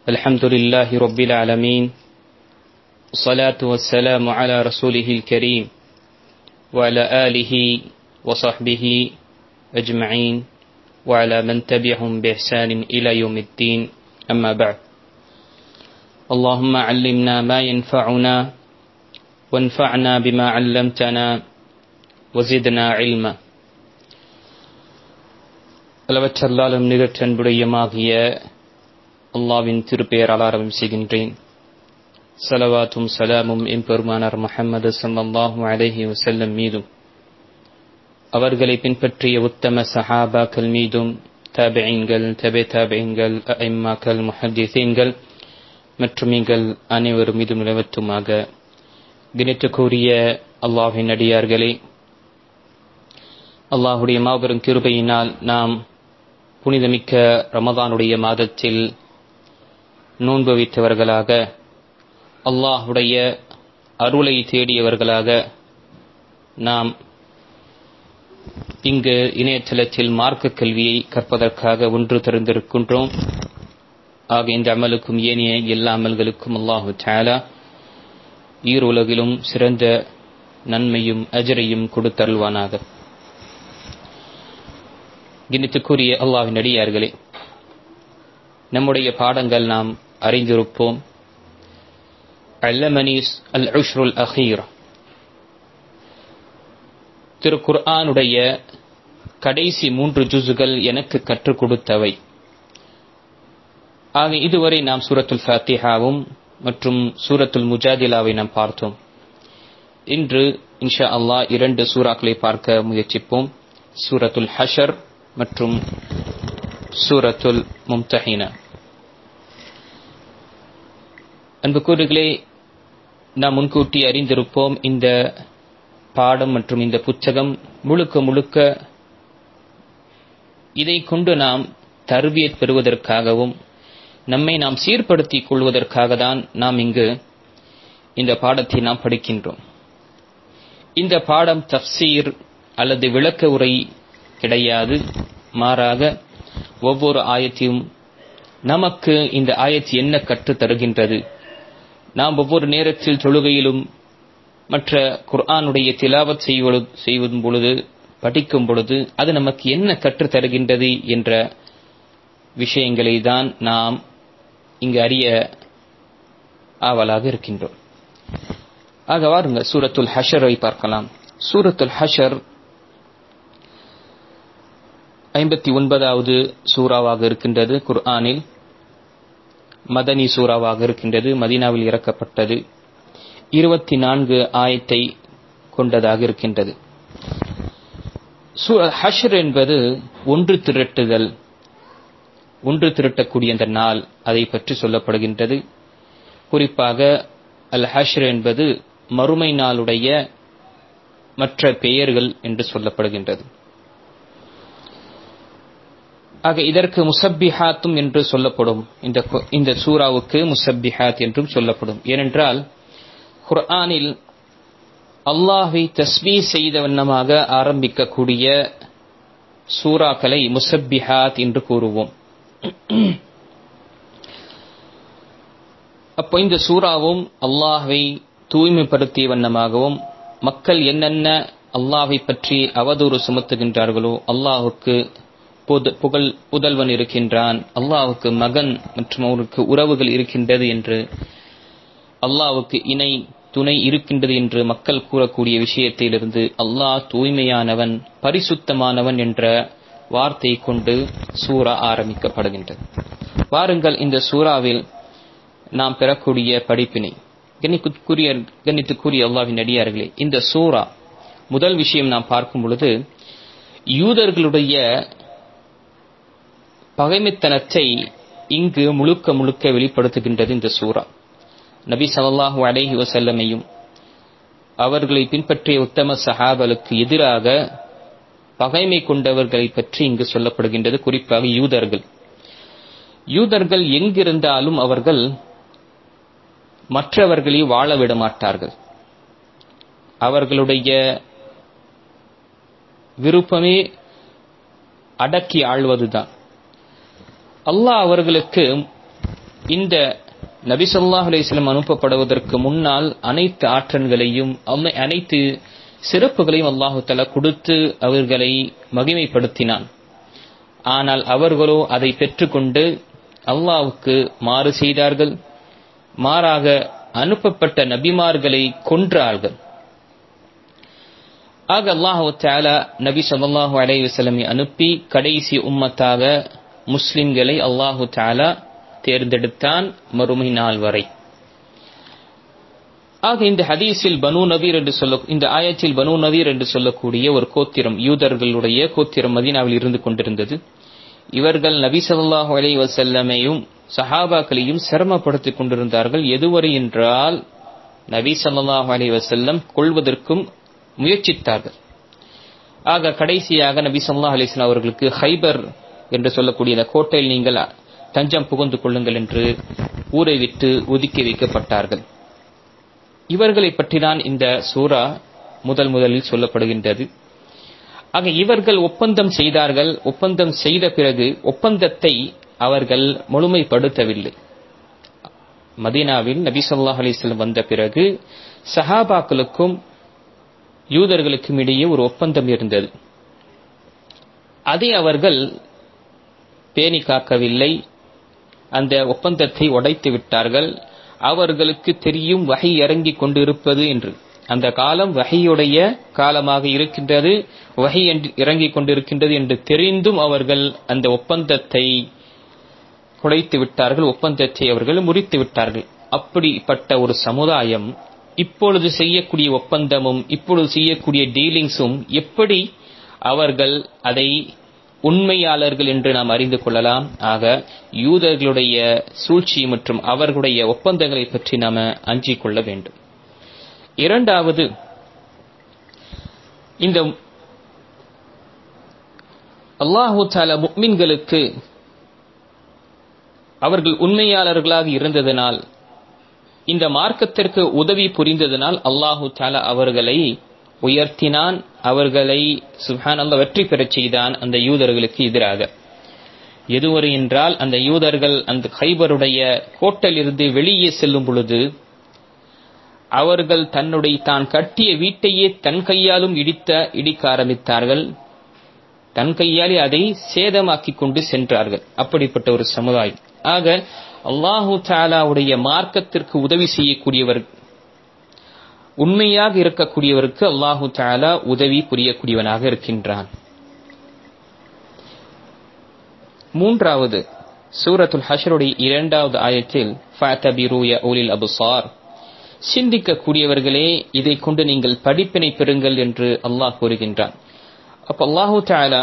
الحمد لله رب العالمين والصلاة والسلام على رسوله الكريم وعلى آله وصحبه أجمعين وعلى من تبعهم بإحسان إلى يوم الدين أما بعد اللهم علمنا ما ينفعنا وانفعنا بما علمتنا وزدنا علما. அளவற்றல்லாலும் நிகழ்ச்சன்புடையமாகிய அல்லாஹ்வின் திருப்பெயரால் ஆரம்பம் செய்கின்றேன். ஸலவாத்தும் ஸலாமும் எம்பெருமானார் முஹம்மது ஸல்லல்லாஹு அலைஹி வஸல்லம் மீதும் அவர்களை பின்பற்றிய உத்தம சஹாபாக்கள் மீதும் தாபிஈன்கள், தபே-தாபிஈன்கள், அஇம்மாக்கள், முஹத்திஸீன்கள் மற்றும் எங்கள் அனைவரும் மீதும் நிலவற்றுமாக. கணித்துக்குரிய அல்லாஹ்வின் அடியார்களே, அல்லாஹுடைய மாபெரும் கிருபையினால் நாம் புனிதமிக்க ரமதானுடைய மாதத்தில் நோன்பு வைத்தவர்களாக, அல்லாஹுடைய அருளை தேடியவர்களாக நாம் இங்கு இணையதளத்தில் மார்க்க கல்வியை கற்பதற்காக ஒன்று திறந்திருக்கின்றோம். ஆக இந்த அமலுக்கும் ஏனைய எல்லா அமல்களுக்கும் அல்லாஹு தஆலா ஈருலகிலும் சிறந்த நன்மையும் அஜரையும் கொடுத்தருள்வானாக. கணித்துக்குரிய அல்லாஹ்வின் அடியார்களே, நம்முடைய பாடங்கள் நாம் அறிந்திருப்போம். அல்லமனி அல் உஷ்ருல் அஹீர், திரு குர்ஆனுடைய கடைசி 3 ஜுஸ்கள் எனக்கு கற்றுக் கொடுத்தவை. ஆக இதுவரை நாம் சூரத்துல் ஃபாத்திஹாவும் மற்றும் சூரத்துல் முஜாதிலாவை நாம் பார்த்தோம். இன்று இன்ஷா அல்லாஹ் 2 சூறாக்களை பார்க்க முயற்சிப்போம். சூரத்துல் ஹஷர் மற்றும் சூரத்துல் மும்தஹினா. அன்புக்குரியவர்களே, நாம் முன்கூட்டி அறிந்திருப்போம், இந்த பாடம் மற்றும் இந்த புத்தகம் முழுக்க முழுக்க இதை கொண்டு நாம் தர்பியத் பெறுவதற்காகவும் நம்மை நாம் சீர்படுத்திக் கொள்வதற்காக தான் நாம் இங்கு இந்த பாடத்தை நாம் படிக்கின்றோம். இந்த பாடம் தஃப்சீர் அல்லது விளக்க உரை கிடையாது. மாறாக ஒவ்வொரு ஆயத்தையும் நமக்கு இந்த ஆயத்து என்ன கற்றுத் தருகின்றது, நாம் ஒவ்வொரு நேரத்தில் தொழுகையிலும் மற்ற குர்ஆனுடைய திலாவத் செய்வதும் பொழுது, படிக்கும் பொழுது அது நமக்கு என்ன கற்றுத் தருகின்றது என்ற விஷயங்களை தான் நாம் இங்கு அறிய ஆவலாக இருக்கின்றோம். ஆக வாருங்க சூரத்துல் ஹஷரை பார்க்கலாம். சூரத்துல் ஹஷர் 59வது சூறாவாக இருக்கின்றது. குர்ஆனில் மதனி சூறாவாக இருக்கின்றது. மதீனாவில் இறக்கப்பட்டது. 24 ஆயத்தை கொண்டதாக இருக்கின்றது. ஹஷர் என்பது ஒன்று திரட்டுதல், ஒன்று திரட்டக்கூடிய அந்த நாள், அதை பற்றி சொல்லப்படுகின்றது. குறிப்பாக அல் ஹஷ்ர் என்பது மறுமை நாளுடைய மற்ற பெயர்கள் என்று சொல்லப்படுகின்றது. ஆக இதற்கு முசப்பிஹாத்தும் என்று சொல்லப்படும். இந்த சூராவுக்கு முசப்பிஹாத் என்றும் சொல்லப்படும். ஏனென்றால் குர்ஆனில் அல்லாஹ்வை தஸ்பீஹ் செய்த வண்ணமாக ஆரம்பிக்கக்கூடிய சூறாக்களை முசப்பிஹாத் என்று கூறுவோம். அப்போ இந்த சூறாவும் அல்லாஹ்வை தூய்மைப்படுத்திய வண்ணமாகவும், மக்கள் என்னென்ன அல்லாஹ்வை பற்றி அவதூறு சுமத்துகின்றார்களோ, அல்லாஹ்வுக்கு புதல்வன் இருக்கின்றான், அல்லாஹ்வுக்கு மகன் மற்றும் அவருக்கு உறவுகள் இருக்கின்றது என்று, அல்லாஹ்வுக்கு இணை துணை இருக்கின்றது என்று மக்கள் கூறக்கூடிய விஷயத்திலிருந்து அல்லாஹ் தூய்மையானவன், பரிசுத்தமானவன் என்ற வார்த்தை கொண்டு சூரா ஆரம்பிக்கப்படுகின்றது. வாருங்கள் இந்த சூறாவில் நாம் பெறக்கூடிய படிப்பினை. கண்ணியத்துக்குரிய அல்லாஹ்வின் அடியார்களே, இந்த சூரா முதல் விஷயம் நாம் பார்க்கும் பொழுது யூதர்களுடைய பகைமைத்தனத்தை இங்கு முழுக்க முழுக்க வெளிப்படுத்துகின்றது இந்த சூரா. நபி ஸல்லல்லாஹு அலைஹி வஸல்லமையும் அவர்களை பின்பற்றிய உத்தம சஹாபாக்களுக்கு எதிராக பகைமை கொண்டவர்களை பற்றி இங்கு சொல்லப்படுகின்றது. குறிப்பாக யூதர்கள் எங்கிருந்தாலும் அவர்கள் மற்றவர்களை வாழ விட மாட்டார்கள். அவர்களுடைய விருப்பமே அடக்கி ஆள்வதுதான். அல்லாஹ் அவர்களுக்கு இந்த நபி ஸல்லல்லாஹு அலைஹி வஸல்லம் அனுப்பப்படுவதற்கு முன்னால் அனைத்து ஆற்றல்களையும் அனைத்து சிறப்புகளையும் அல்லாஹு தஆலா கொடுத்து அவர்களை மகிமைப்படுத்தினான். ஆனால் அவர்களோ அதை பெற்றுக்கொண்டு அல்லாஹ்வுக்கு மாறு செய்தார்கள். மாறாக அனுப்பப்பட்ட நபிமார்களை கொன்றார்கள். ஆக அல்லாஹு தஆலா நபி ஸல்லல்லாஹு அலைஹி வஸல்லம் அனுப்பி கடைசி உம்மத்தாக முஸ்லிம்களை அல்லாஹு தஆலா தேர்ந்தெடுத்தான் மறுமை நாள் வரை. ஆக இந்த ஹதீஸில் பனு நதீர் என்று இந்த ஆயத்தில் பனு நதீர் என்று சொல்லக்கூடிய ஒரு கோத்திரம், யூதர்களுடைய கோத்திரம் மதீனாவில் இருந்து கொண்டிருந்தது. இவர்கள் நபி ஸல்லல்லாஹு அலைஹி வஸல்லமையும் சஹாபாக்களையும் சிரமப்படுத்திக் கொண்டிருந்தார்கள். எதுவரை என்றால் நபி ஸல்லல்லாஹு அலைஹி வஸல்லம் கொள்வதற்கும் முயற்சித்தார்கள். ஆக கடைசியாக நபி ஸல்லல்லாஹு அலைஹி வஸல்லம் அவர்களுக்கு ஹைபர் என்று சொல்லக்கூடிய இந்த கோட்டையில் நீங்கள் தஞ்சம் புகுந்து கொள்ளுங்கள் என்று ஊரை விட்டு ஒதுக்கி வைக்கப்பட்டார்கள். இவர்களை பற்றி தான் இந்த சூரா முதலில் சொல்லப்படுகின்றது. ஆக இவர்கள் ஒப்பந்தம் செய்தார்கள். ஒப்பந்தம் செய்த பிறகு ஒப்பந்தத்தை அவர்கள் முழுமைப்படுத்தவில்லை. மதீனாவில் நபி ஸல்லல்லாஹு அலைஹி வஸல்லம் வந்த பிறகு சஹாபாக்களுக்கும் யூதர்களுக்கும் இடையே ஒரு ஒப்பந்தம் இருந்தது. அதை அவர்கள் பேணி காக்கவில்லை. அந்த ஒப்பந்தத்தை உடைத்து விட்டார்கள். அவர்களுக்கு தெரியும் வஹி இறங்கிக் கொண்டிருப்பது என்று. அந்த காலம் வஹியுடைய காலமாக இருக்கின்றது, வஹி இறங்கிக் கொண்டிருக்கின்றது என்று தெரிந்தும் அவர்கள் அந்த ஒப்பந்தத்தை குடைத்து விட்டார்கள். ஒப்பந்தத்தை அவர்கள் முறித்து விட்டார்கள். அப்படிப்பட்ட ஒரு சமுதாயம் இப்பொழுது செய்யக்கூடிய ஒப்பந்தமும் இப்பொழுது செய்யக்கூடிய டீலிங்ஸும் எப்படி அவர்கள் அதை உண்மையாளர்கள் என்று நாம் அறிந்து கொள்ளலாம். ஆக யூதர்களுடைய சூழ்ச்சி மற்றும் அவர்களுடைய ஒப்பந்தங்களை பற்றி நாம் அஞ்சிக் கொள்ள வேண்டும். இரண்டாவது, இந்த அல்லாஹு தஆலா முஃமின்களுக்கு அவர்கள் உண்மையாளர்களாக இருந்ததனால், இந்த மார்க்கத்திற்கு உதவி புரிந்ததனால் அல்லாஹு தஆலா அவர்களை உயர்த்தினான். அவர்களை சுப்ஹானல்லாஹ் வெற்றி பெறச் செய்தான் அந்த யூதர்களுக்கு எதிராக. எதுவரை என்றால் அந்த யூதர்கள் அந்த கைபருடைய கோட்டையிலிருந்து வெளியே செல்லும் பொழுது அவர்கள் தான் கட்டிய வீட்டையே தன் கையாலும் இடிக்க ஆரம்பித்தார்கள். தன் கையாலே அதை சேதமாக்கிக் கொண்டு சென்றார்கள். அப்படிப்பட்ட ஒரு சமுதாயம். ஆக அல்லாஹு தஆலாவுடைய மார்க்கத்திற்கு உதவி செய்யக்கூடியவர், உண்மையாக இருக்கக்கூடியவருக்கு அல்லாஹு தஆலா உதவி புரியக்கூடியவனாக இருக்கின்றான். மூன்றாவது, சூரத்துல் ஹஷ்ருடைய 2வது ஆயத்தில் ஃபஅதபிரு யா உலில் அப்சார், சிந்திக்கக்கூடியவர்களே இதை கொண்டு நீங்கள் படிப்பினை பெறுங்கள் என்று அல்லாஹ் கூறுகின்றான். அப்ப அல்லாஹு தஆலா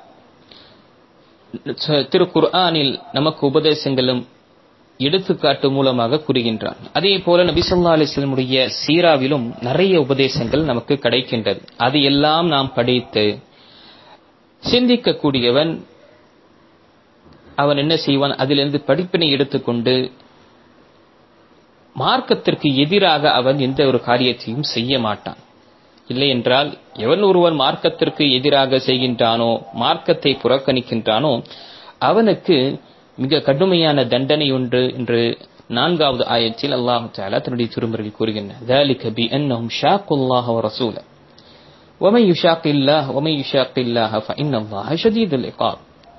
திருக்குர்ஆனில் நமக்கு உபதேசங்களும் எடுத்துக்காட்டு மூலமாக கூறுகின்றான். அதே போல நபி ஸல்லல்லாஹு அலைஹி வஸல்லம் சீராவிலும் நிறைய உபதேசங்கள் நமக்கு கிடைக்கின்றது. அதையெல்லாம் நாம் படித்து சிந்திக்கக்கூடியவன் அவன் என்ன செய்வான், அதிலிருந்து படிப்பினை எடுத்துக்கொண்டு மார்க்கத்திற்கு எதிராக அவன் எந்த ஒரு காரியத்தையும் செய்ய மாட்டான். இல்லை என்றால் எவன் ஒருவன் மார்க்கத்திற்கு எதிராக செய்கின்றானோ, மார்க்கத்தை புறக்கணிக்கின்றானோ, அவனுக்கு மிக கடுமையான தண்டனை உண்டு என்று 4வது ஆயத்தில் அல்லாஹ் தஆலா தன்னுடைய திருமறையில் கூறுகின்றார். ذلك بأنهم شاقوا الله ورسوله ومن يشاق الله فإن الله شديد العقاب.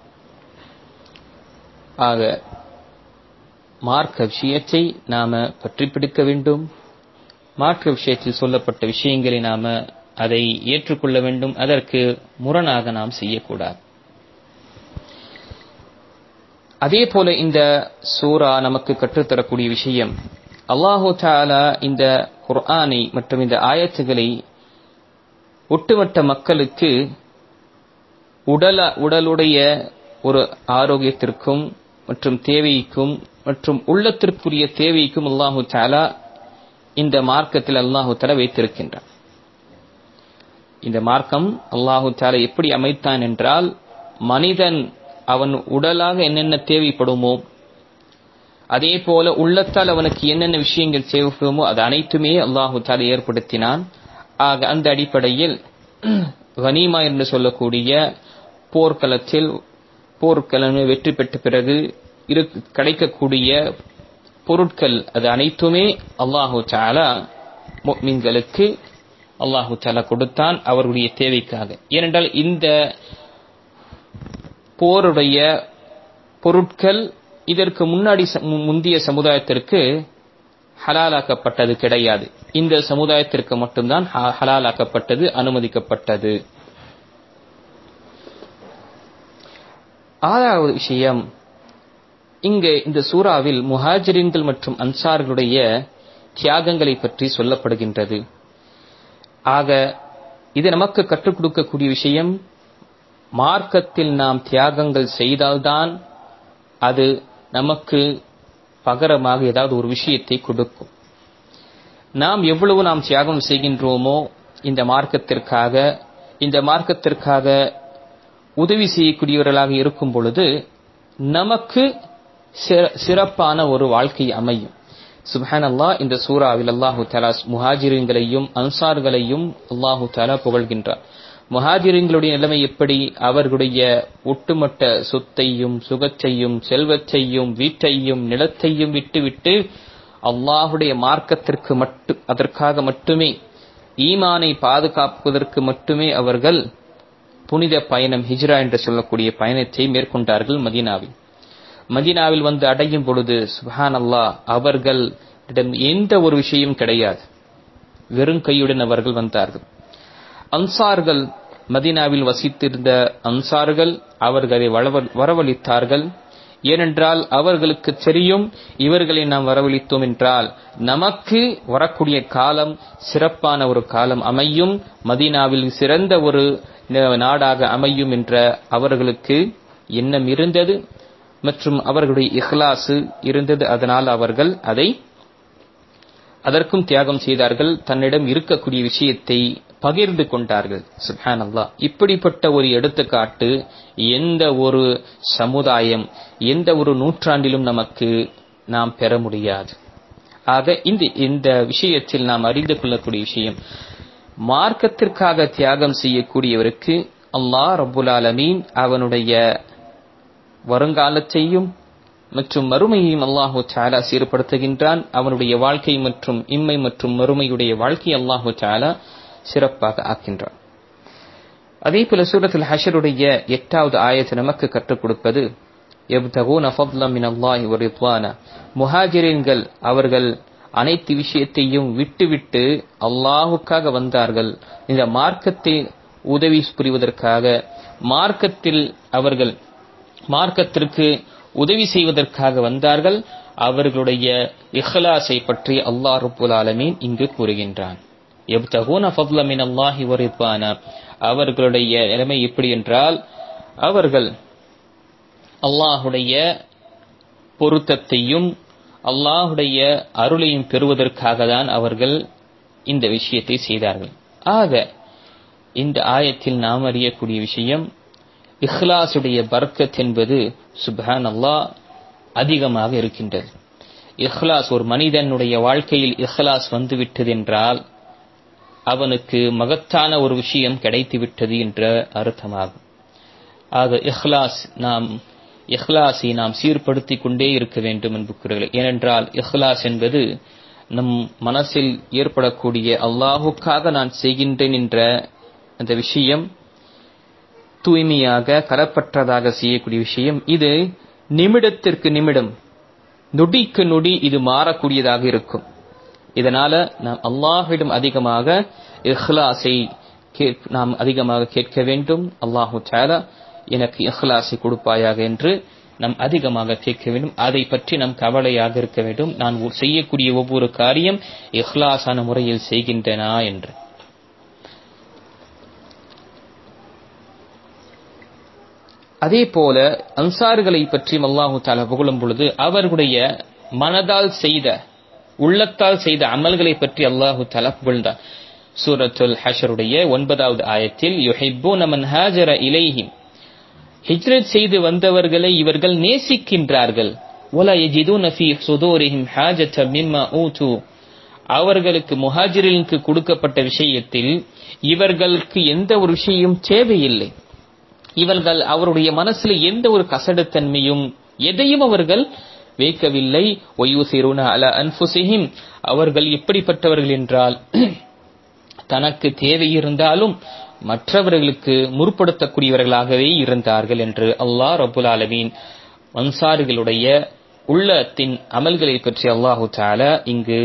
ஆக மார்க்க விஷயத்தை நாம பற்றி பிடிக்க வேண்டும். மார்க்க விஷயத்தில் சொல்லப்பட்ட விஷயங்களை நாம அதை ஏற்றுக்கொள்ள வேண்டும். அதற்கு முரணாக நாம் செய்யக்கூடாது. அதே போல இந்த சூரா நமக்கு கற்றுத்தரக்கூடிய விஷயம், அல்லாஹு தஆலா இந்த குர்ஆனை மற்றும் இந்த ஆயத்துகளை ஒட்டுமொத்த மக்களுக்கு உடலுடைய ஒரு ஆரோக்கியத்திற்கும் மற்றும் தேவைக்கும் மற்றும் உள்ளத்திற்குரிய தேவைக்கும் அல்லாஹு தஆலா இந்த மார்க்கத்தில் அல்லாஹு தஆலா வைத்திருக்கின்றான். இந்த மார்க்கம் அல்லாஹு தஆலா எப்படி அமைத்தான் என்றால், மனிதன் அவன் உடலாக என்னென்ன தேவைப்படுமோ, அதே போல உள்ளத்தால் அவனுக்கு என்னென்ன விஷயங்கள் தேவைப்படுமோ அது அனைத்துமே அல்லாஹு தஆலா ஏற்படுத்தினான். ஆக அந்த அடிப்படையில் கனிமா என்று சொல்லக்கூடிய போர்க்களத்தில் போர்க்களம் வெற்றி பெற்ற பிறகு கிடைக்கக்கூடிய பொருட்கள் அது அனைத்துமே அல்லாஹு தஆலா முஃமின்களுக்கு அல்லாஹு தஆலா கொடுத்தான் அவர்களுடைய தேவைக்காக. ஏனென்றால் இந்த போருடைய பொருட்கள் இதற்கு முந்தைய சமுதாயத்திற்கு ஹலாலாக்கப்பட்டது கிடையாது. இந்த சமுதாயத்திற்கு மட்டும்தான் ஹலாலாக்கப்பட்டது, அனுமதிக்கப்பட்டது. ஆறாவது விஷயம், இங்கே இந்த சூறாவில் முஹாஜிரின்கள் மற்றும் அன்சார்களுடைய தியாகங்களை பற்றி சொல்லப்படுகின்றது. ஆக இது நமக்கு கற்றுக் கொடுக்கக்கூடிய விஷயம், மார்க்கத்தில் நாம் தியாகங்கள் செய்தால்தான் அது நமக்கு பகரமாக ஏதாவது ஒரு விஷயத்தை கொடுக்கும். நாம் எவ்வளவு தியாகம் செய்கின்றோமோ இந்த மார்க்கத்திற்காக உதவி செய்யக்கூடியவர்களாக இருக்கும் பொழுது நமக்கு சிறப்பான ஒரு வாழ்க்கை அமையும். சுப்ஹானல்லாஹ், இந்த சூராவில் அல்லாஹு தஆலா முஹாஜிரின்களையும் அன்சார்களையும் அல்லாஹு தஆலா புகழ்கின்றார். முஹாஜிரின்களுடைய நிலைமை எப்படி? அவர்களுடைய ஒட்டுமொத்த சொத்தையும் சுகத்தையும் செல்வத்தையும் வீட்டையும் நிலத்தையும் விட்டுவிட்டு அல்லாஹுடைய மார்க்கத்திற்கு அதற்காக மட்டுமே, ஈமானை பாதுகாப்பதற்கு மட்டுமே அவர்கள் புனித பயணம், ஹிஜ்ரா என்று சொல்லக்கூடிய பயணத்தை மேற்கொண்டார்கள். மதீனாவில் வந்து அடையும் பொழுது சுப்ஹானல்லாஹ், அவர்களிடம் எந்த ஒரு விஷயம் கிடையாது, வெறும் கையுடன் அவர்கள் வந்தார்கள். அன்சார்கள், மதீனாவில் வசித்திருந்த அன்சார்கள் அவர்களை வரவழைத்தார்கள். ஏனென்றால் அவர்களுக்கு தெரியும், இவர்களை நாம் வரவழைத்தோம் என்றால் நமக்கு வரக்கூடிய காலம் சிறப்பான ஒரு காலம் அமையும், மதீனாவில் சிறந்த ஒரு நாடாக அமையும் என்ற அவர்களுக்கு எண்ணம் இருந்தது மற்றும் அவர்களுடைய இஹ்லாஸ் இருந்தது. அதனால் அவர்கள் அதற்கும் தியாகம் செய்தார்கள். தன்னிடம் இருக்கக்கூடிய விஷயத்தை பகிர்ந்து கொண்டார்கள். சுப்ஹானல்லாஹ், இப்படிப்பட்ட ஒரு எடுத்துக்காட்டு எந்த ஒரு சமுதாயம், எந்த ஒரு நூற்றாண்டிலும் நாம் பெற முடியாது. ஆக இந்த விஷயத்தில் நாம் அறிந்து கொள்ளக்கூடிய விஷயம், மார்க்கத்திற்காக தியாகம் செய்யக்கூடியவருக்கு அல்லாஹ் ரப்புல் ஆலமீன் அவனுடைய வருங்காலத்தையும் மற்றும் மறுமையையும் அல்லாஹு தஆலா சீர்படுத்துகின்றான். அவனுடைய வாழ்க்கை மற்றும் இம்மை மற்றும் மறுமையுடைய வாழ்க்கை அல்லாஹு தஆலா சிறப்பாக ஆக்கின்றான். அதே போல சூரத்துல் ஹஷ்ருடைய 8வது ஆயத்து நமக்கு கற்றுக் கொடுப்பது, யப்தகூன ஃபضلا மினல்லாஹி வ ரிضவானா. முஹாஜிரின்கள் அவர்கள் அனைத்து விஷயத்தையும் விட்டுவிட்டு அல்லாஹ்வுக்காக வந்தார்கள். இந்த மார்க்கத்தை உதவி புரிவதற்காக, மார்க்கத்திற்கு உதவி செய்வதற்காக வந்தார்கள். அவர்களுடைய இஹ்லாஸை பற்றி அல்லாஹ் ரப்புல் ஆலமீன் இங்கு கூறுகின்றான். யப்தகூன ஃபضلا மினல்லாஹி வ ரிضவானா. அவர்களுடைய நிலைமை எப்படி என்றால், அவர்கள் அல்லாஹ்வுடைய பொருத்தத்தையும் அல்லாஹ்வுடைய அருளையும் பெறுவதற்காக தான் அவர்கள் இந்த விஷயத்தை செய்தார்கள். ஆக இந்த ஆயத்தில் நாம் அறியக்கூடிய விஷயம், இஹ்லாஸுடைய பர்க்கத் என்பது சுப்ஹானல்லாஹ் அதிகமாக இருக்கின்றது. இஹ்லாஸ், ஒரு மனிதனுடைய வாழ்க்கையில் இஹ்லாஸ் வந்துவிட்டது என்றால் அவனுக்கு மகத்தான ஒரு விஷயம் கிடைத்துவிட்டது என்ற அர்த்தமாகும். ஆக இஹ்லாஸை நாம் சீர்படுத்திக் கொண்டே இருக்க வேண்டும் என்பது. ஏனென்றால் இஹ்லாஸ் என்பது நம் மனசில் ஏற்படக்கூடிய அல்லாஹுக்காக நான் செய்கின்றேன் என்ற அந்த விஷயம் தூய்மையாக கலப்பற்றதாக செய்யக்கூடிய விஷயம். இது நிமிடத்திற்கு நிமிடம், நொடிக்கு நொடி இது மாறக்கூடியதாக இருக்கும். இதனால நாம் அல்லாஹ்விடம் அதிகமாக இஹ்லாஸை நாம் அதிகமாக கேட்க வேண்டும். அல்லாஹு தஆலா எனக்கு இஹ்லாஸை கொடுப்பாயாக என்று நாம் அதிகமாக கேட்க வேண்டும். அதை பற்றி நாம் கவலையாக இருக்க வேண்டும். நான் செய்யக்கூடிய ஒவ்வொரு காரியம் இஹ்லாஸான முறையில் செய்கின்றனா என்று. அதே போல அன்சார்களை பற்றி அல்லாஹு தஆலா புகழும் பொழுது அவர்களுடைய மனதால் செய்த, உள்ளத்தால் செய்த அமல்களை பற்றி அல்லாஹு தஆலா புகழ்ந்தார். சூரத்துல் ஹஷ்ருடைய 9வது ஆயத்தில், யுஹிப்பூன மன் ஹாஜர இலைஹிம். ஹிஜ்ரத் செய்து வந்தவர்களை இவர்கள் நேசிக்கின்றார்கள். வலா யஜிதுன ஃபீ சுதூரிஹிம் ஹாஜத்தன் மிம்மா ஊது. அவர்களுக்கு முஹாஜிர்களுக்கு கொடுக்கப்பட்ட விஷயத்தில் இவர்களுக்கு எந்த ஒரு விஷயம் தேவையில்லை. இவர்கள் அவருடைய மனசில் எந்த ஒரு கசடுத்தன்மையும் எதையும் அவர்கள் வைக்கவில்லை. வயுசிருன அலா அன்ஃபுஸிஹிம், அவர்கள் எப்படிப்பட்டவர்கள் என்றால் தனக்கு தேவை இருந்தாலும் மற்றவர்களுக்கு முற்படுத்தக்கூடியவர்களாகவே இருந்தார்கள் என்று அல்லாஹ் ரப்புல் ஆலமீன் அன்சாரிகளுடைய உள்ளத்தின் அமல்களை பற்றி அல்லாஹு தஆலா இங்கு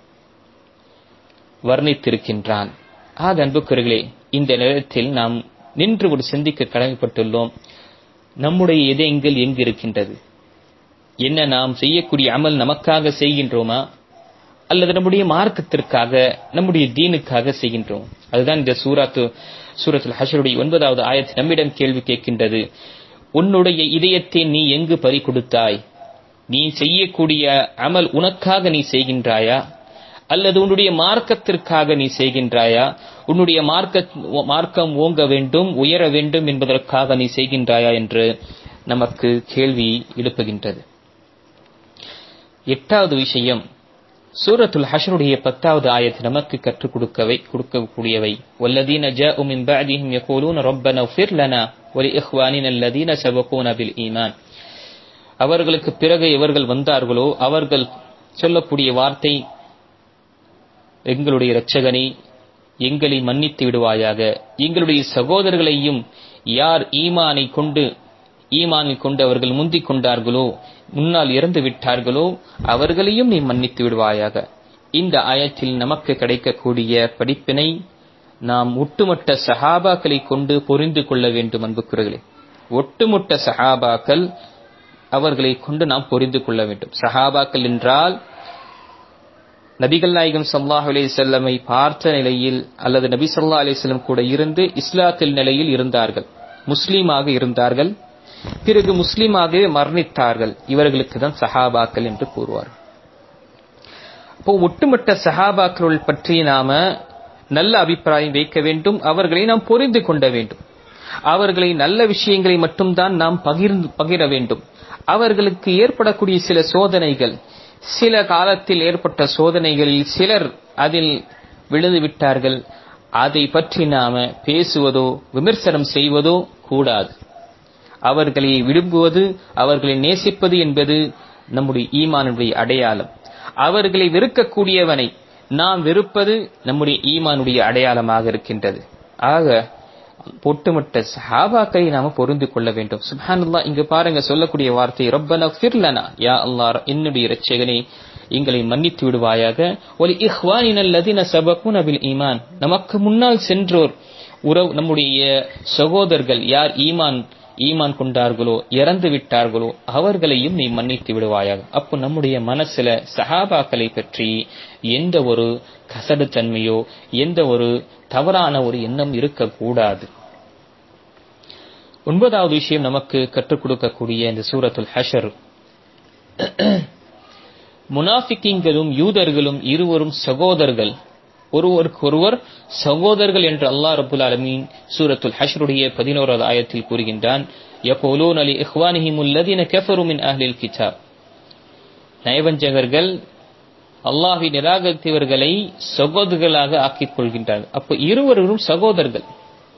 வர்ணித்திருக்கின்றான். அன்புக்குரியவர்களே, இந்த நேரத்தில் நாம் நின்று ஒரு சிந்திக்க கடமைப்பட்டுள்ளோம். நம்முடைய இதயங்கள் எங்கு இருக்கின்றது? என்ன நாம் செய்யக்கூடிய அமல் நமக்காக செய்கின்றோமா, அல்லது நம்முடைய மார்க்கத்திற்காக, நம்முடைய தீனுக்காக செய்கின்றோம்? அதுதான் இந்த சூரத்துல் ஹஷ்ருடைய 9வது ஆயத் நம்மிடம் கேள்வி கேட்கின்றது. உன்னுடைய இதயத்தை நீ எங்கு பறி கொடுத்தாய்? நீ செய்யக்கூடிய அமல் உனக்காக நீ செய்கின்றாயா, அல்லது உன்னுடைய மார்க்கத்திற்காக நீ செய்கின்றாயா? உன்னுடைய மார்க்கம் ஓங்க வேண்டும், உயர வேண்டும் என்பதற்காக நீ செய்கின்றாயா என்று நமக்கு கேள்வி எழுப்புகின்றது. 8வது விஷயம், சூரத்துல் ஹஷ்ருடைய 10வது ஆயத் நமக்கு கற்றுக் கொடுக்கக்கூடியவை. வல்லதீன ஜாஉ மின் பஅதிஹிம் யகூலூன ரப்பனா இஃபிர் லனா வலிஇஹ்வானினா அல்லதீன சபகூனா பில் ஈமான். அவர்களுக்கு பிறகு எவர்கள் வந்தார்களோ அவர்கள் சொல்லக்கூடிய வார்த்தை, எங்களுடைய இரட்சகனே, எங்களை மன்னித்து விடுவாயாக, எங்களுடைய சகோதரர்களையும் யார் ஈமானை கொண்டு அவர்கள் முந்திக் கொண்டார்களோ, முன்னால் இறந்து விட்டார்களோ அவர்களையும் நீ மன்னித்து விடுவாயாக. இந்த ஆயத்தில் நமக்கு கிடைக்கக்கூடிய படிப்பினை நாம் ஒட்டுமொத்த சஹாபாக்களை கொண்டு புரிந்து கொள்ள வேண்டும். அன்புக்குரியவர்களே, ஒட்டுமொத்த சஹாபாக்கள் அவர்களை கொண்டு நாம் புரிந்து கொள்ள வேண்டும். சஹாபாக்கள் என்றால் நபிகள் நாயகம் ஸல்லல்லாஹு அலைஹி வஸல்லமை பார்த்த நிலையில் அல்லது நபி ஸல்லல்லாஹு அலைஹி வஸல்லம் கூட இருந்து இஸ்லாத்தில் நிலையில் இருந்தார்கள், முஸ்லீமாக இருந்தார்கள், பிறகு முஸ்லீமாகவே மரணித்தார்கள். இவர்களுக்கு தான் சஹாபாக்கள் என்று கூறுவார்கள். அப்போ ஒட்டுமொத்த சஹாபாக்கள் பற்றி நாம நல்ல அபிப்பிராயம் வைக்க வேண்டும், அவர்களை நாம் புரிந்து கொள்ள வேண்டும். அவர்களை நல்ல விஷயங்களை மட்டும்தான் நாம் பகிர வேண்டும். அவர்களுக்கு ஏற்படக்கூடிய சில சோதனைகள், சில காலத்தில் ஏற்பட்ட சோதனைகளில் சிலர் அதில் விழுந்து விட்டார்கள், அதை பற்றி நாம பேசுவதோ விமர்சனம் செய்வதோ கூடாது. அவர்களை விரும்புவது, அவர்களை நேசிப்பது என்பது நம்முடைய ஈமானுடைய அடையாளம். அவர்களை வெறுக்கக்கூடியவனை நாம் வெறுப்பது நம்முடைய ஈமானுடைய அடையாளமாக இருக்கின்றது. ஆக ஒட்டுமொத்த சஹாபாக்களை நாம புரிந்து கொள்ள வேண்டும். சுப்ஹானல்லாஹ், இங்கு பாருங்க சொல்லக்கூடிய வார்த்தை, ரப்பனா இஃபிர் லனா, யா அல்லாஹ் என்னுடைய இரட்சகனே எங்களை மன்னித்து விடுவாயாக, வலி இஹ்வானினா அல்லதீன சபகூனா பில் ஈமான், நமக்கு முன்னால் சென்றோர் நம்முடைய சகோதரர்கள் யார் ஈமான் கொண்டார்களோ, இறந்து விட்டார்களோ அவர்களையும் நீ மன்னித்து விடுவாயாக. அப்போ நம்முடைய மனசுல சஹாபாக்களை பற்றி எந்த ஒரு கசடு தன்மையோ எந்த ஒரு தவறான ஒரு எண்ணம் இருக்கக்கூடாது. 9வது விஷயம் நமக்கு கற்றுக் கொடுக்கக்கூடிய இந்த சூரத்துல் ஹஷ்ர், முனாஃபிக்கீன்களும் யூதர்களும் இருவரும் சகோதரர்கள், ஒருவருக்கொருவர் சகோதரர்கள் என்று அல்லாஹ் ரப்புல் ஆலமீன் சூரத்துல் ஹஷ்ருடைய 11வது ஆயத்தில் கூறுகின்றான். யகூலூன லி இஹ்வானிஹிம் அல்லதீன கஃபரு மின் அஹ்லில் கிதாப், நயவஞ்சகர்கள் அல்லாஹ்வை நிராகரித்தவர்களை சகோதரர்களாக ஆக்கிக் கொள்கின்றார்கள். அப்ப இருவரும் சகோதரர்கள்.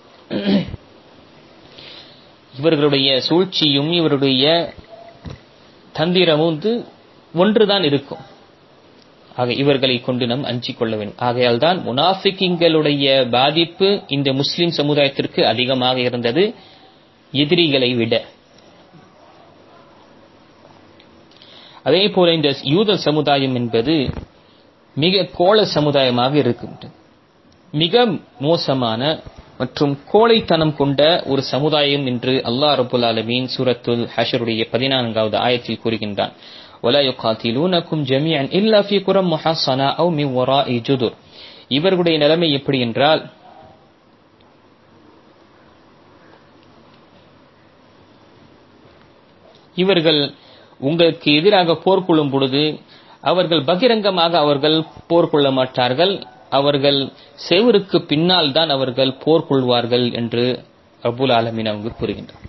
இவர்களுடைய சூழ்ச்சியும் இவருடைய தந்திரமும் ஒன்றுதான் இருக்கும். ஆக இவர்களை கொண்டு நாம் அஞ்சிக் கொள்ள வேண்டும். ஆகையால் தான் முனாஃபிக்குகளுடைய பாதிப்பு இந்த முஸ்லிம் சமுதாயத்திற்கு அதிகமாக இருந்தது எதிரிகளை விட. அதே போல இந்த யூத சமுதாயம் என்பது மிக கோள சமுதாயமாக இருக்கின்றது. மிக மோசமான மற்றும் கோழைத்தனம் கொண்ட ஒரு சமுதாயம் என்று அல்லாஹ் ரப்புல் ஆலமீன் சூரத்துல் ஹஷ்ருடைய 14வது ஆயத்தில் கூறுகின்றான். ولا يقاتلونكم جميعا الا في قرى محصنه او من وراء جدر. இவர்களுடைய நிலைமை எப்படி என்றால், இவர்கள் உங்களுக்கு எதிராக போர் கொள்ளும் பொழுது அவர்கள் பகிரங்கமாக அவர்கள் போர் கொள்ள மாட்டார்கள், அவர்கள் செவருக்கு பின்னால் தான் அவர்கள் போர் கொள்வார்கள் என்று ரப்புல் ஆலமீன் அவங்க கூறுகின்றார்.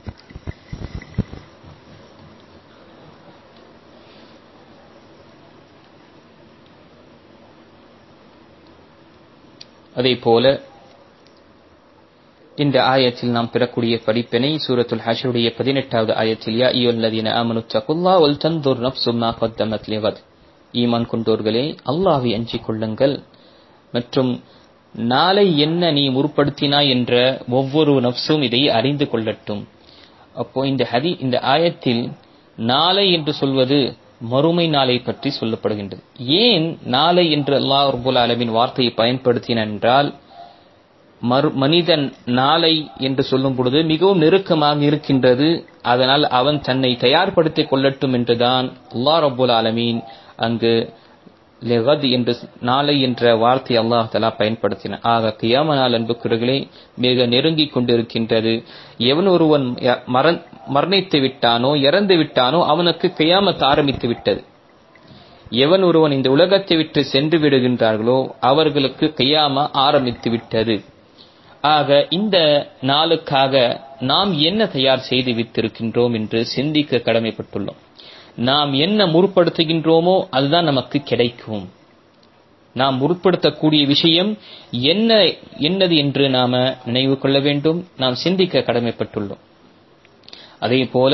அதே போல இந்த ஆயத்தில் நாம் பெறக்கூடிய படிப்பினை சூரத்துல் ஹஷ்ருடைய 18வது ஆயத்தில் யா அய்யுஹல்லதீன ஆமனு தகுல்லாஹ் வல் தன்துர் நஃப்சும் மா கத்தமத் லிகத், ஈமான் கொண்டோர்களே அல்லாஹ்வை அஞ்சிக் கொள்ளுங்கள் மற்றும் நாளை என்ன நீ முற்படுத்தினாய் என்ற ஒவ்வொரு நஃப்ஸும் இதை அறிந்து கொள்ளட்டும். அப்போ இந்த ஆயத்தில் நாளை என்று சொல்வது மறுமை நாளை பற்றி சொல்லப்படுகின்றது. ஏன் நாளை என்று அல்லாஹ் ரப்பல் ஆலமீன் வார்த்தையை பயன்படுத்தினான் என்றால், மனிதன் நாளை என்று சொல்லும் பொழுது மிகவும் நெருக்கமாக இருக்கின்றது, அதனால் அவன் தன்னை தயார்படுத்திக் கொள்ளட்டும் என்றுதான் அல்லாஹ் ரப்பல் ஆலமீன் அங்கு லெகத் என்று நாளை என்ற வார்த்தை அல்லாஹ் தஆலா பயன்படுத்தினார். ஆக கியாம நாள் அன்புக்குரியவர்களே மிக நெருங்கிக் கொண்டிருக்கின்றது. எவன் ஒருவன் மரணித்து விட்டானோ இறந்து விட்டானோ அவனுக்கு கியாமத் ஆரம்பித்து விட்டது. எவன் ஒருவன் இந்த உலகத்தை விட்டு சென்று விடுகின்றார்களோ அவர்களுக்கு கியாமா ஆரம்பித்து விட்டது. ஆக இந்த நாளுக்காக நாம் என்ன தயார் செய்து வைத்திருக்கின்றோம் என்று சிந்திக்க கடமைப்பட்டுள்ளோம். நாம் என்ன முற்படுத்துகின்றோமோ அதுதான் நமக்கு கிடைக்கும். நாம் முற்படுத்தக்கூடிய விஷயம் என்னது என்று நாம நினைவு கொள்ள வேண்டும், நாம் சிந்திக்க கடமைப்பட்டுள்ளோம். அதே போல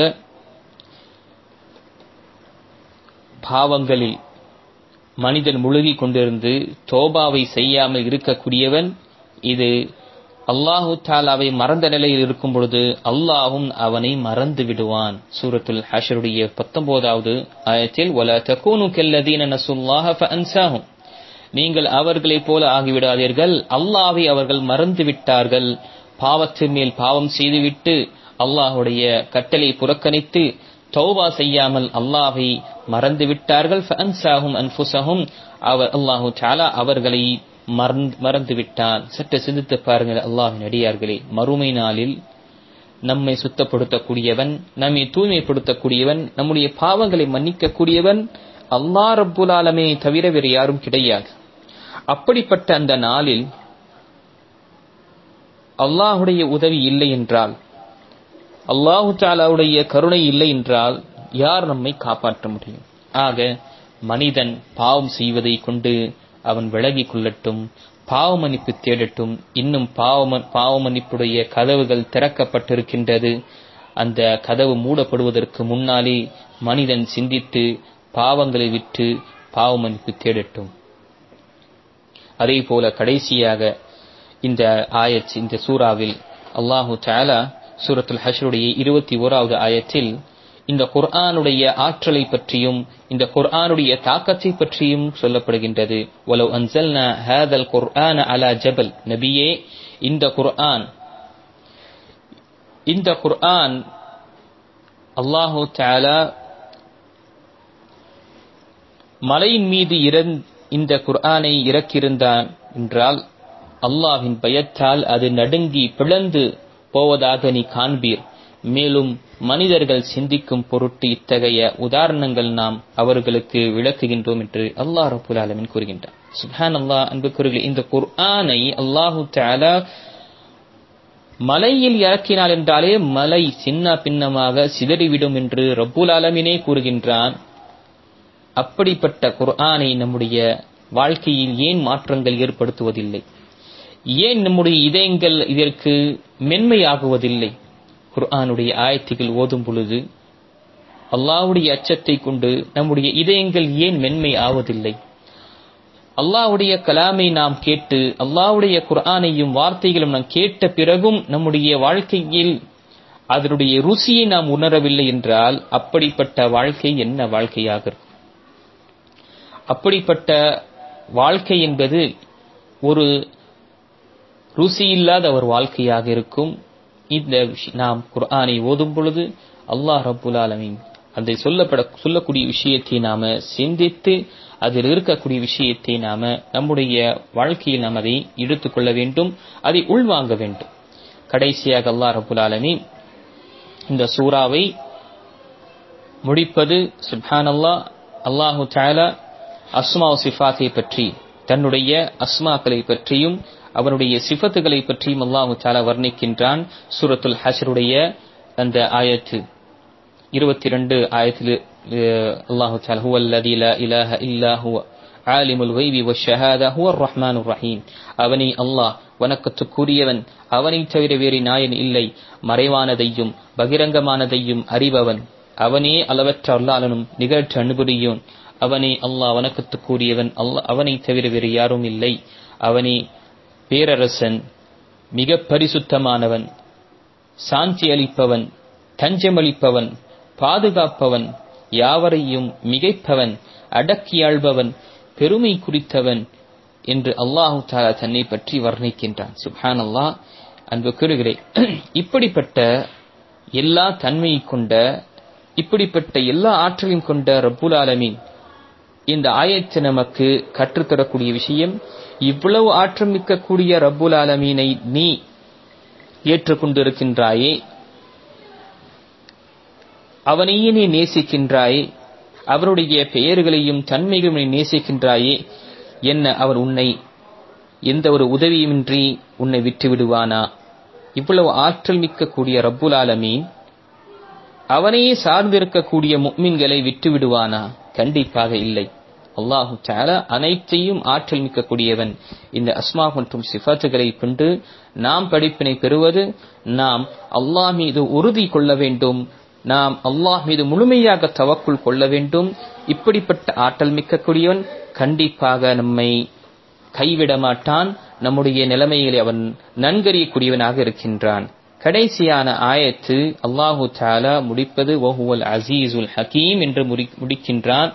பாவங்களில் மனிதன் முழுகிக் கொண்டிருந்து தௌபாவை செய்யாமல் இருக்கக்கூடியவன், இது அல்லாஹு தஆலாவை மறந்த நிலையில் இருக்கும் பொழுது அல்லாஹ்வும் அவனை மறந்து விடுவான். சூரத்துல் ஹஷ்ருடைய 19வது ஆயத்தில் வலா தகூனு கல்லதீன நஸுல்லாஹ ஃபஅன்சாஹும், நீங்கள் அவர்களைப் போல ஆகிவிடாதீர்கள், அல்லாஹ்வை அவர்கள் மறந்து விட்டார்கள். பாவத்தின் மேல் பாவம் செய்துவிட்டு அல்லாஹ்வுடைய கட்டளை புறக்கணித்து தௌபா செய்யாமல் அல்லாஹ்வை மறந்து விட்டார்கள். ஃபஅன்சாஹும் அன்ஃபுஸஹும், அல்லாஹு தஆலா அவர்களை மறந்து விட்டான். சற்று சிந்தித்து பாருங்கள் அல்லாஹ்வின் அடியார்களே, மறுமை நாளில் நம்மை சுத்தப்படுத்தக்கூடியவன், நம்மை தூய்மைப்படுத்தக்கூடியவன், நம்முடைய பாவங்களை மன்னிக்கக்கூடியவன் அல்லாஹ் ரப்புல் ஆலமீனை தவிர வேறு யாரும் கிடையாது. அப்படிப்பட்ட அந்த நாளில் அல்லாஹ்வுடைய உதவி இல்லை என்றால், அல்லாஹு தஆலாவுடைய கருணை இல்லை என்றால் யார் நம்மை காப்பாற்ற முடியும்? ஆக மனிதன் பாவம் செய்வதை கொண்டு அவன் விலகிக் கொள்ளட்டும், பாவ மன்னிப்பு தேடட்டும். இன்னும் பாவ மன்னிப்புடைய கதவுகள் திறக்கப்பட்டிருக்கின்றது. அந்த கதவு மூடப்படுவதற்கு முன்னாலே மனிதன் சிந்தித்து பாவங்களை விட்டு பாவ மன்னிப்பு தேடட்டும். அதே போல கடைசியாக இந்த சூராவில் அல்லாஹு தஆலா சூரத்துல் ஹஷ்ருடைய 21வது ஆயத்தில் இந்த குர்ஆனுடைய ஆற்றலை பற்றியும் இந்த குர்ஆனுடைய தாக்கத்தை பற்றியும் சொல்லப்படுகின்றது. வலவ் அன்ஸல்னா ஹாதல் குர்ஆன அலா ஜபல், நபியே இந்த குர்ஆன் அல்லாஹு தஆலா மலையின் மீது இந்த குர்ஆனை இறக்கியிருந்தான் என்றால் அல்லாஹ்வின் பயத்தால் அது நடுங்கி பிளந்து போவதாக நீ காண்பீர். மேலும் மனிதர்கள் சிந்திக்கும் பொருட்டு இத்தகைய உதாரணங்கள் நாம் அவர்களுக்கு விளக்குகின்றோம் என்று அல்லாஹ் ரப்பல் ஆலமீன் கூறுகின்றார். சுப்ஹானல்லாஹ். அன்புக்குரியவர்களே, இந்த குர்ஆனை அல்லாஹு தஆலா மலையில் இறக்கினார் என்றாலே மலை சின்ன பின்னமாக சிதறிவிடும் என்று ரப்பல் ஆலமீனே கூறுகின்றான். அப்படிப்பட்ட குர்ஆனை நம்முடைய வாழ்க்கையில் ஏன் மாற்றங்கள் ஏற்படுத்துவதில்லை? ஏன் நம்முடைய இதயங்கள் இதற்கு மென்மையாகுவதில்லை? குர்ஆனுடைய ஆயத்துகள் ஓதும் பொழுது அல்லாஹ்வுடைய அச்சத்தை கொண்டு நம்முடைய இதயங்கள் ஏன் மென்மை ஆவதில்லை? அல்லாஹ்வுடைய கலாமை நாம் கேட்டு அல்லாஹ்வுடைய குர்ஆனையும் வார்த்தைகளும் நாம் கேட்ட பிறகும் நம்முடைய வாழ்க்கையில் அதனுடைய ருசியை நாம் உணரவில்லை என்றால் அப்படிப்பட்ட வாழ்க்கை என்ன வாழ்க்கையாக இருக்கும்? அப்படிப்பட்ட வாழ்க்கை என்பது ஒரு ருசி இல்லாத ஒரு வாழ்க்கையாக இருக்கும். இந்த நாம் குர்ஆனை ஓதும் பொழுது அல்லாஹ் ரப்புல் ஆலமீன் அதை சொல்லக்கூடிய விஷயத்தை நாம சிந்தித்து அதில் இருக்கக்கூடிய விஷயத்தை நாம நம்முடைய வாழ்க்கையில் நாம் அதை எடுத்துக்கொள்ள வேண்டும், அதை உள்வாங்க வேண்டும். கடைசியாக அல்லாஹ் ரப்புல் ஆலமீன் இந்த சூராவை முடிப்பது சுப்ஹானல்லாஹ். அல்லாஹு தஆலா அஸ்மா வ சிஃபாத்தை பற்றி, தன்னுடைய அஸ்மாக்களை பற்றியும் அவனுடைய சிஃபத்துகளை பற்றியும் அல்லாஹு தஆலா வர்ணிக்கின்றான். சூரத்துல் ஹஷ்ருடைய அந்த ஆயத்து 22 ஆயத்தில் அல்லாஹு தஆலா ஹுவல்லதீ லா இலாஹ இல்லா ஹுவ ஆலிமுல் கைபி வஷ்ஷஹாதா ஹுவர் ரஹ்மானுர் ரஹீம், அவனே அல்லாஹ் வணக்கத்துக்குரியவன், அவனை தவிர வேறு நாயன் இல்லை, மறைவானதையும் பகிரங்கமானதையும் அறிபவன், அவனே அளவற்ற அருளாளனும் நிகழ்ச்சி அனுபவியோன், அவனே அல்லாஹ் வணக்கத்துக்குரியவன், அவனை தவிர வேறு யாரும் இல்லை, அவனே பேரரசன், மிக பரிசுத்தமானவன், சாந்தி அளிப்பவன், தஞ்சமளிப்பவன், பாதுகாப்பவன், யாவரையும் மிகைப்பவன், அடக்கியாள்பவன், பெருமை குறித்தவன் என்று அல்லாஹு தஆலா தன்னை பற்றி வர்ணிக்கின்றான். சுப்ஹானல்லாஹ். அன்புக்குரியவர்களே, இப்படிப்பட்ட எல்லா தன்மையை கொண்ட, இப்படிப்பட்ட எல்லா ஆற்றலையும் கொண்ட ரப்புல் ஆலமீன் இந்த ஆயத்தை நமக்கு கற்றுத்தரக்கூடிய விஷயம், இவ்வளவு ஆற்றல் மிக்கக்கூடிய ரப்புல் ஆலமீனை நீ ஏற்றுக்கொண்டிருக்கின்றாயே, அவனையே நீ நேசிக்கின்றாயே, அவருடைய பெயர்களையும் தன்மைகளையும் நீ நேசிக்கின்றாயே, என்ன அவர் உன்னை எந்த ஒரு உதவியுமின்றி உன்னை விட்டு விடுவானா? இவ்வளவு ஆற்றல் மிக்கக்கூடிய ரப்புல் ஆலமீன் அவனையே சார்ந்திருக்கக்கூடிய முஃமின்களை விட்டு விடுவானா? கண்டிப்பாக இல்லை. அல்லாஹு தஆலா அனைத்தையும் ஆற்றல் மிக்கக்கூடியவன். இந்த அஸ்மா மற்றும் சிஃபாத்துகளை கொண்டு நாம் படிப்பினை பெறுவது, நாம் அல்லாஹ் மீது உறுதி கொள்ள வேண்டும், நாம் அல்லாஹ் மீது முழுமையாக தவக்குல் கொள்ள வேண்டும். இப்படிப்பட்ட ஆற்றல் மிக்கக்கூடியவன் கண்டிப்பாக நம்மை கைவிட மாட்டான். நம்முடைய நிலைமைகளை அவன் நன்கறியக்கூடியவனாக இருக்கின்றான். கடைசியான ஆயத்து அல்லாஹு தஆலா முடிப்பது வஹுவல் அஸீஸுல் ஹகீம் என்று முடிக்கின்றான்.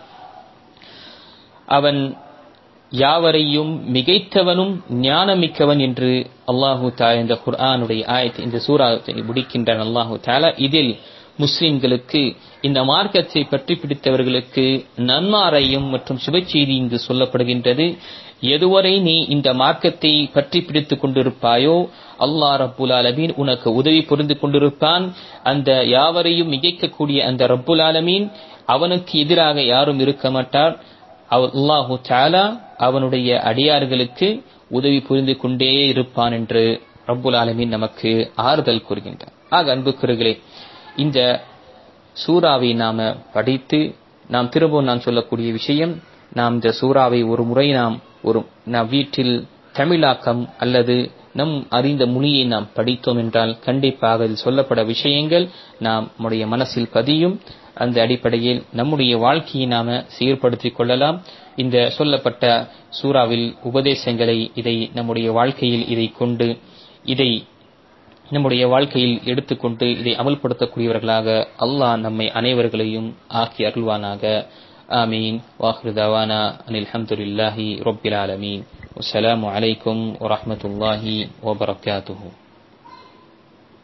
அவன் யாவரையும் மிகைத்தவனும் ஞானமிக்கவன் என்று அல்லாஹு தஆலா இந்த குர்ஆனுடைய ஆயத்தை, இந்த சூராவை முடிக்கின்றான். அல்லாஹு தஆலா இதில் முஸ்லிம்களுக்கு, இந்த மார்க்கத்தை பற்றி பிடித்தவர்களுக்கு நன்மாரையும் மற்றும் சுப செய்தி இங்கு சொல்லப்படுகின்றது. எதுவரை நீ இந்த மார்க்கத்தை பற்றி பிடித்துக் கொண்டிருப்பாயோ அல்லாஹ் ரப்புல் ஆலமீன் உனக்கு உதவி புரிந்து கொண்டிருப்பான். அந்த யாவரையும் மிகைக்கக்கூடிய அந்த ரப்புல் ஆலமீன் அவனுக்கு எதிராக யாரும் இருக்க மாட்டார். அல்லாஹு தஆலா அவனுடைய அடியார்களுக்கு உதவி புரிந்து கொண்டே இருப்பான் என்று ரப்புல் ஆலமீன் நமக்கு ஆறுதல் கூறுகின்றார். ஆக அன்புக்குரியவர்களே, இந்த சூராவை நாம படித்து நாம் திரும்பவும் நான் சொல்லக்கூடிய விஷயம், நாம் இந்த சூராவை ஒரு முறை நாம் வீட்டில் தமிழாக்கம் அல்லது நம் அறிந்த மொழியை நாம் படித்தோம் என்றால் கண்டிப்பாக இதில் சொல்லப்பட விஷயங்கள் நம்முடைய மனசில் பதியும். அந்த அடிப்படையில் நம்முடைய வாழ்க்கையை நாம சீர்படுத்திக் கொள்ளலாம். இந்த சொல்லப்பட்ட சூராவில் உபதேசங்களை இதை நம்முடைய வாழ்க்கையில் இதை கொண்டு இதை நம்முடைய வாழ்க்கையில் எடுத்துக்கொண்டு இதை அமல்படுத்தக்கூடியவர்களாக அல்லாஹ் நம்மை அனைவர்களையும் ஆக்கி அருள்வானாக. ஆமீன். வாஹிரு தவானா அனில் ஹம்துலில்லாஹி ரப்பில் ஆலமீன். வஸ்ஸலாமு அலைக்கும் வரஹ்மத்துல்லாஹி வபரகாத்துஹு.